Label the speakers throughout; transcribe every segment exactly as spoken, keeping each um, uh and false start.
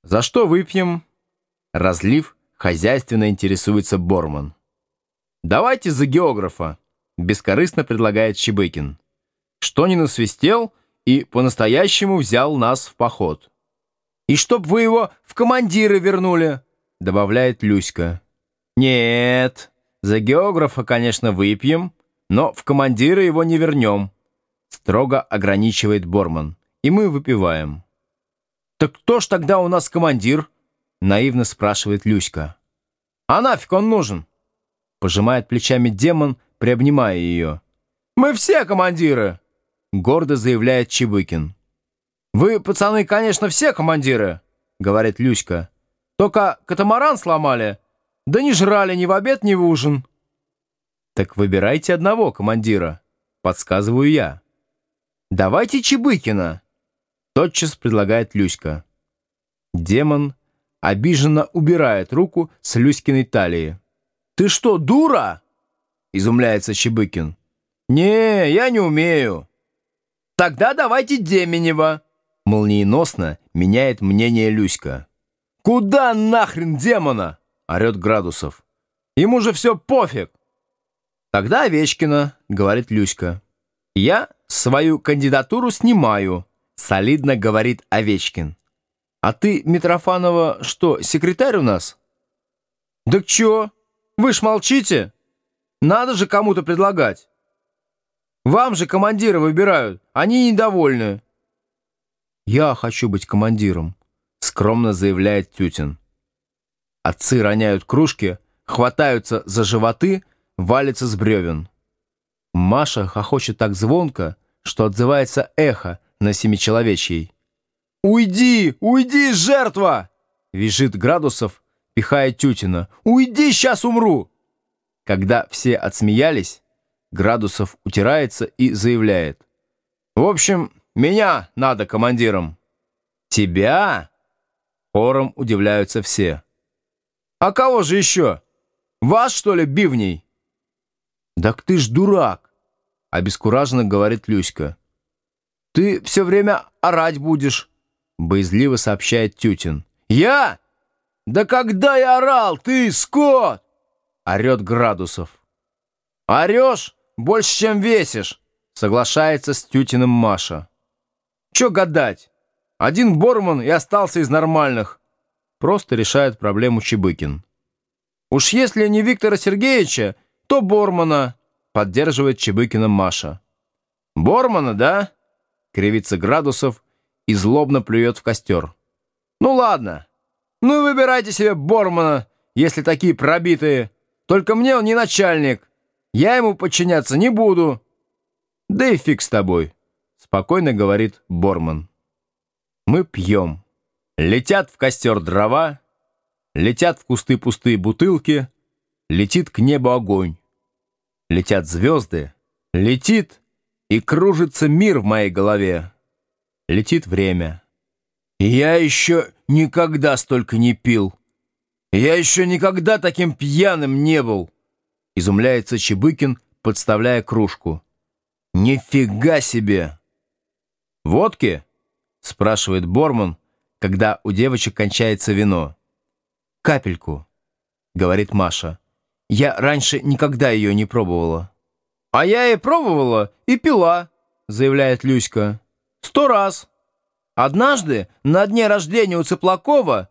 Speaker 1: За что выпьем? Разлив, хозяйственно интересуется Борман. Давайте за географа, бескорыстно предлагает Чебыкин. Что не насвистел и по-настоящему взял нас в поход. И чтоб вы его в командиры вернули, добавляет Люська. Нет, за географа, конечно, выпьем, но в командиры его не вернем, строго ограничивает Борман. И мы выпиваем. «Так кто ж тогда у нас командир?» — наивно спрашивает Люська. «А нафиг он нужен?» — пожимает плечами демон, приобнимая ее. «Мы все командиры!» — гордо заявляет Чебыкин. «Вы, пацаны, конечно, все командиры!» — говорит Люська. «Только катамаран сломали, да не жрали ни в обед, ни в ужин». «Так выбирайте одного командира», — подсказываю я. «Давайте Чебыкина», — тотчас предлагает Люська. Демон обиженно убирает руку с Люськиной талии. «Ты что, дура?» — изумляется Чебыкин. «Не, я не умею». «Тогда давайте Деменева», — молниеносно меняет мнение Люська. «Куда нахрен демона?» — орет Градусов. «Ему же все пофиг». «Тогда Овечкина», — говорит Люська. «Я свою кандидатуру снимаю», — солидно говорит Овечкин. «А ты, Митрофанова, что, секретарь у нас?» «Да чё? Вы ж молчите. Надо же кому-то предлагать. Вам же командира выбирают, они недовольны». «Я хочу быть командиром», — скромно заявляет Тютин. Отцы роняют кружки, хватаются за животы, валятся с бревен. Маша хохочет так звонко, что отзывается эхо на семичеловечьей. «Уйди! Уйди, жертва!» — визжит Градусов, пихая Тютина. «Уйди, сейчас умру!» Когда все отсмеялись, Градусов утирается и заявляет. «В общем, меня надо командиром». «Тебя?» — хором удивляются все. «А кого же еще? Вас, что ли, бивней?» «Так ты ж дурак!» — обескураженно говорит Люська. «Ты все время орать будешь», — боязливо сообщает Тютин. «Я? Да когда я орал, ты, скот!» — орет Градусов. «Орешь больше, чем весишь», — соглашается с Тютиным Маша. «Че гадать? Один Борман и остался из нормальных», — просто решает проблему Чебыкин. «Уж если не Виктора Сергеевича, то Бормана», — поддерживает Чебыкина Маша. «Бормана, да?» — кривится Градусов и злобно плюет в костер. «Ну ладно, ну и выбирайте себе Бормана, если такие пробитые. Только мне он не начальник, я ему подчиняться не буду». «Да и фиг с тобой», — спокойно говорит Борман. Мы пьем. Летят в костер дрова, летят в кусты пустые бутылки, летит к небу огонь. Летят звезды, летит и кружится мир в моей голове. Летит время. И я еще никогда столько не пил. Я еще никогда таким пьяным не был. Изумляется Чебыкин, подставляя кружку. Нифига себе! «Водки?» — спрашивает Борман, когда у девочек кончается вино. «Капельку», — говорит Маша. «Я раньше никогда ее не пробовала». «А я и пробовала, и пила», — заявляет Люська. «Сто раз. Однажды на дне рождения у Цыплакова...»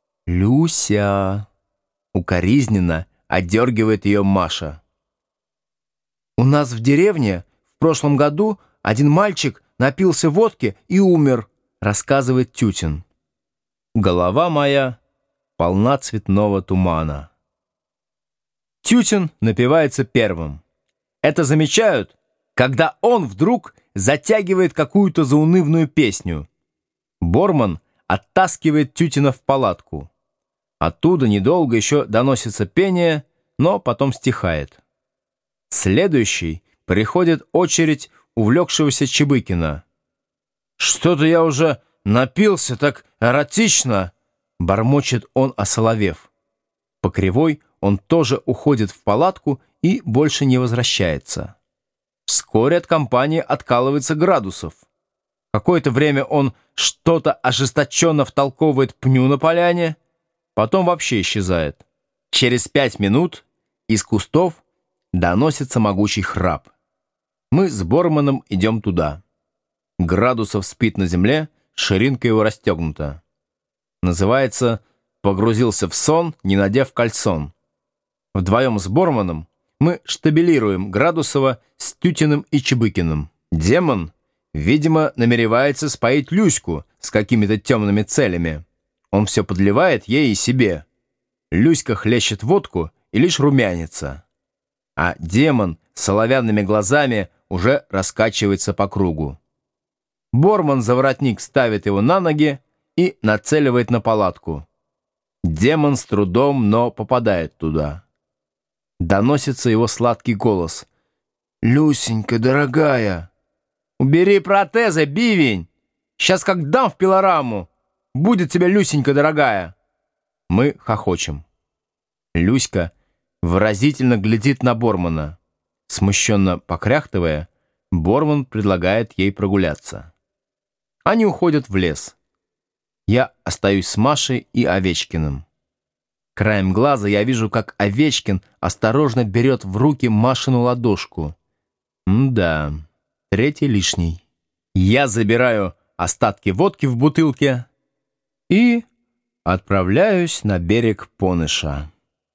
Speaker 1: «Люся!» — укоризненно отдергивает ее Маша. «У нас в деревне в прошлом году один мальчик напился водки и умер», — рассказывает Тютин. Голова моя полна цветного тумана. Тютин напивается первым. Это замечают, когда он вдруг затягивает какую-то заунывную песню. Борман оттаскивает Тютина в палатку. Оттуда недолго еще доносится пение, но потом стихает. Следующей приходит очередь увлекшегося Чебыкина. «Что-то я уже напился так эротично», — бормочет он, осоловев. По кривой он тоже уходит в палатку и больше не возвращается. Вскоре от компании откалывается Градусов. Какое-то время он что-то ожесточенно втолковывает пню на поляне, потом вообще исчезает. Через пять минут из кустов доносится могучий храп. Мы с Борманом идем туда. Градусов спит на земле, ширинка его расстегнута. Называется «Погрузился в сон, не надев кальсон». Вдвоем с Борманом мы штабелируем Градусова с Тютиным и Чебыкиным. Демон, видимо, намеревается споить Люську с какими-то темными целями. Он все подливает ей и себе. Люська хлещет водку и лишь румянится. А демон с соловянными глазами уже раскачивается по кругу. Борман за воротник ставит его на ноги и нацеливает на палатку. Демон с трудом, но попадает туда. Доносится его сладкий голос. «Люсенька, дорогая!» «Убери протезы, бивень! Сейчас как дам в пилораму! Будет тебе, Люсенька, дорогая!» Мы хохочем. Люська выразительно глядит на Бормана. Смущенно покряхтывая, Борман предлагает ей прогуляться. Они уходят в лес. Я остаюсь с Машей и Овечкиным. Краем глаза я вижу, как Овечкин осторожно берет в руки Машину ладошку. М-да, третий лишний. Я забираю остатки водки в бутылке и отправляюсь на берег Поныша.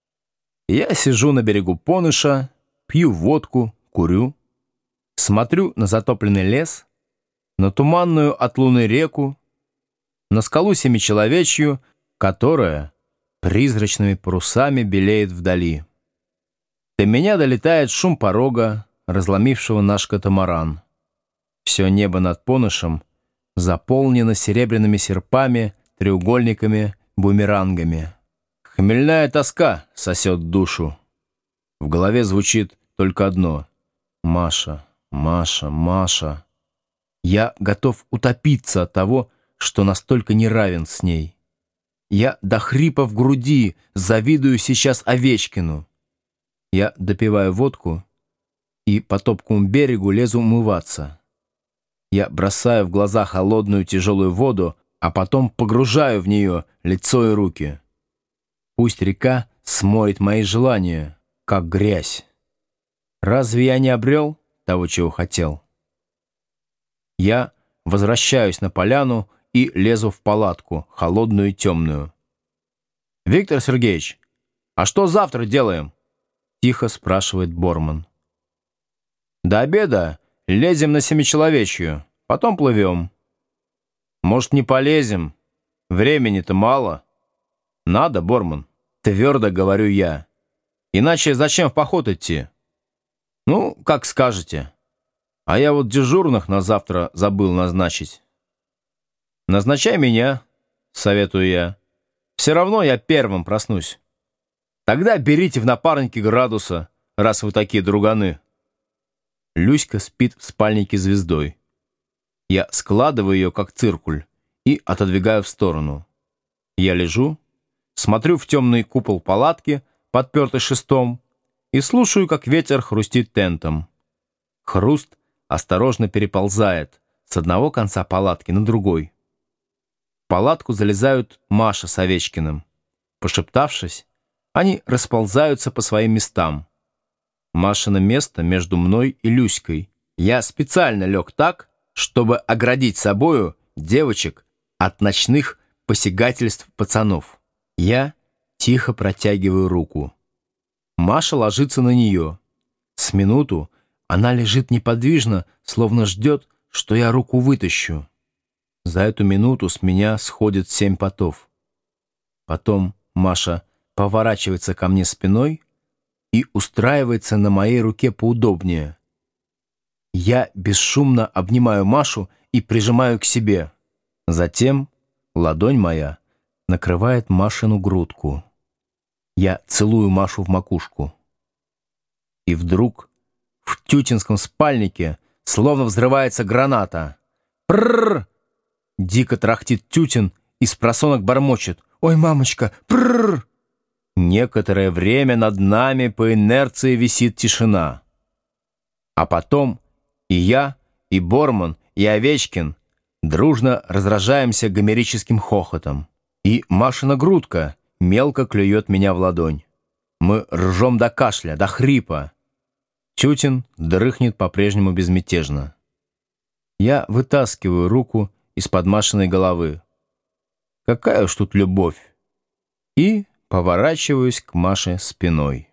Speaker 1: Я сижу на берегу Поныша, пью водку, курю, смотрю на затопленный лес, на туманную от луны реку, на скалу Семичеловечью, которая призрачными парусами белеет вдали. До меня долетает шум порога, разломившего наш катамаран. Все небо над Понышем заполнено серебряными серпами, треугольниками, бумерангами. Хмельная тоска сосет душу. В голове звучит только одно: Маша, Маша, Маша. Я готов утопиться от того, что настолько не равен с ней. Я до хрипа в груди завидую сейчас Овечкину. Я допиваю водку и по топкому берегу лезу умываться. Я бросаю в глаза холодную тяжелую воду, а потом погружаю в нее лицо и руки. Пусть река смоет мои желания, как грязь. Разве я не обрел того, чего хотел? Я возвращаюсь на поляну и лезу в палатку, холодную и темную. «Виктор Сергеевич, а что завтра делаем?» — тихо спрашивает Борман. «До обеда лезем на Семичеловечью, потом плывем». «Может, не полезем? Времени-то мало». «Надо, Борман», — твердо говорю я. «Иначе зачем в поход идти?» «Ну, как скажете. А я вот дежурных на завтра забыл назначить». «Назначай меня», — советую я. «Все равно я первым проснусь». «Тогда берите в напарники Градуса, раз вы такие друганы». Люська спит в спальнике звездой. Я складываю ее, как циркуль, и отодвигаю в сторону. Я лежу, смотрю в темный купол палатки, подпертый шестом, и слушаю, как ветер хрустит тентом. Хруст осторожно переползает с одного конца палатки на другой. В палатку залезают Маша с Овечкиным. Пошептавшись, они расползаются по своим местам. Машино место между мной и Люськой. Я специально лег так, чтобы оградить собою девочек от ночных посягательств пацанов. Я тихо протягиваю руку. Маша ложится на нее. С минуту она лежит неподвижно, словно ждет, что я руку вытащу. За эту минуту с меня сходит семь потов. Потом Маша поворачивается ко мне спиной и устраивается на моей руке поудобнее. Я бесшумно обнимаю Машу и прижимаю к себе. Затем ладонь моя накрывает Машину грудку. Я целую Машу в макушку. И вдруг в тютинском спальнике словно взрывается граната. «Прррр!» Дико трахтит Тютин и спросонок бормочет: «Ой, мамочка, прррр!» Некоторое время над нами по инерции висит тишина. А потом и я, и Борман, и Овечкин Дружно разражаемся гомерическим хохотом. И Машина грудка мелко клюет меня в ладонь. Мы ржем до кашля, до хрипа. Тютин дрыхнет по-прежнему безмятежно. Я вытаскиваю руку из-под Машиной головы. Какая уж тут любовь! И поворачиваюсь к Маше спиной.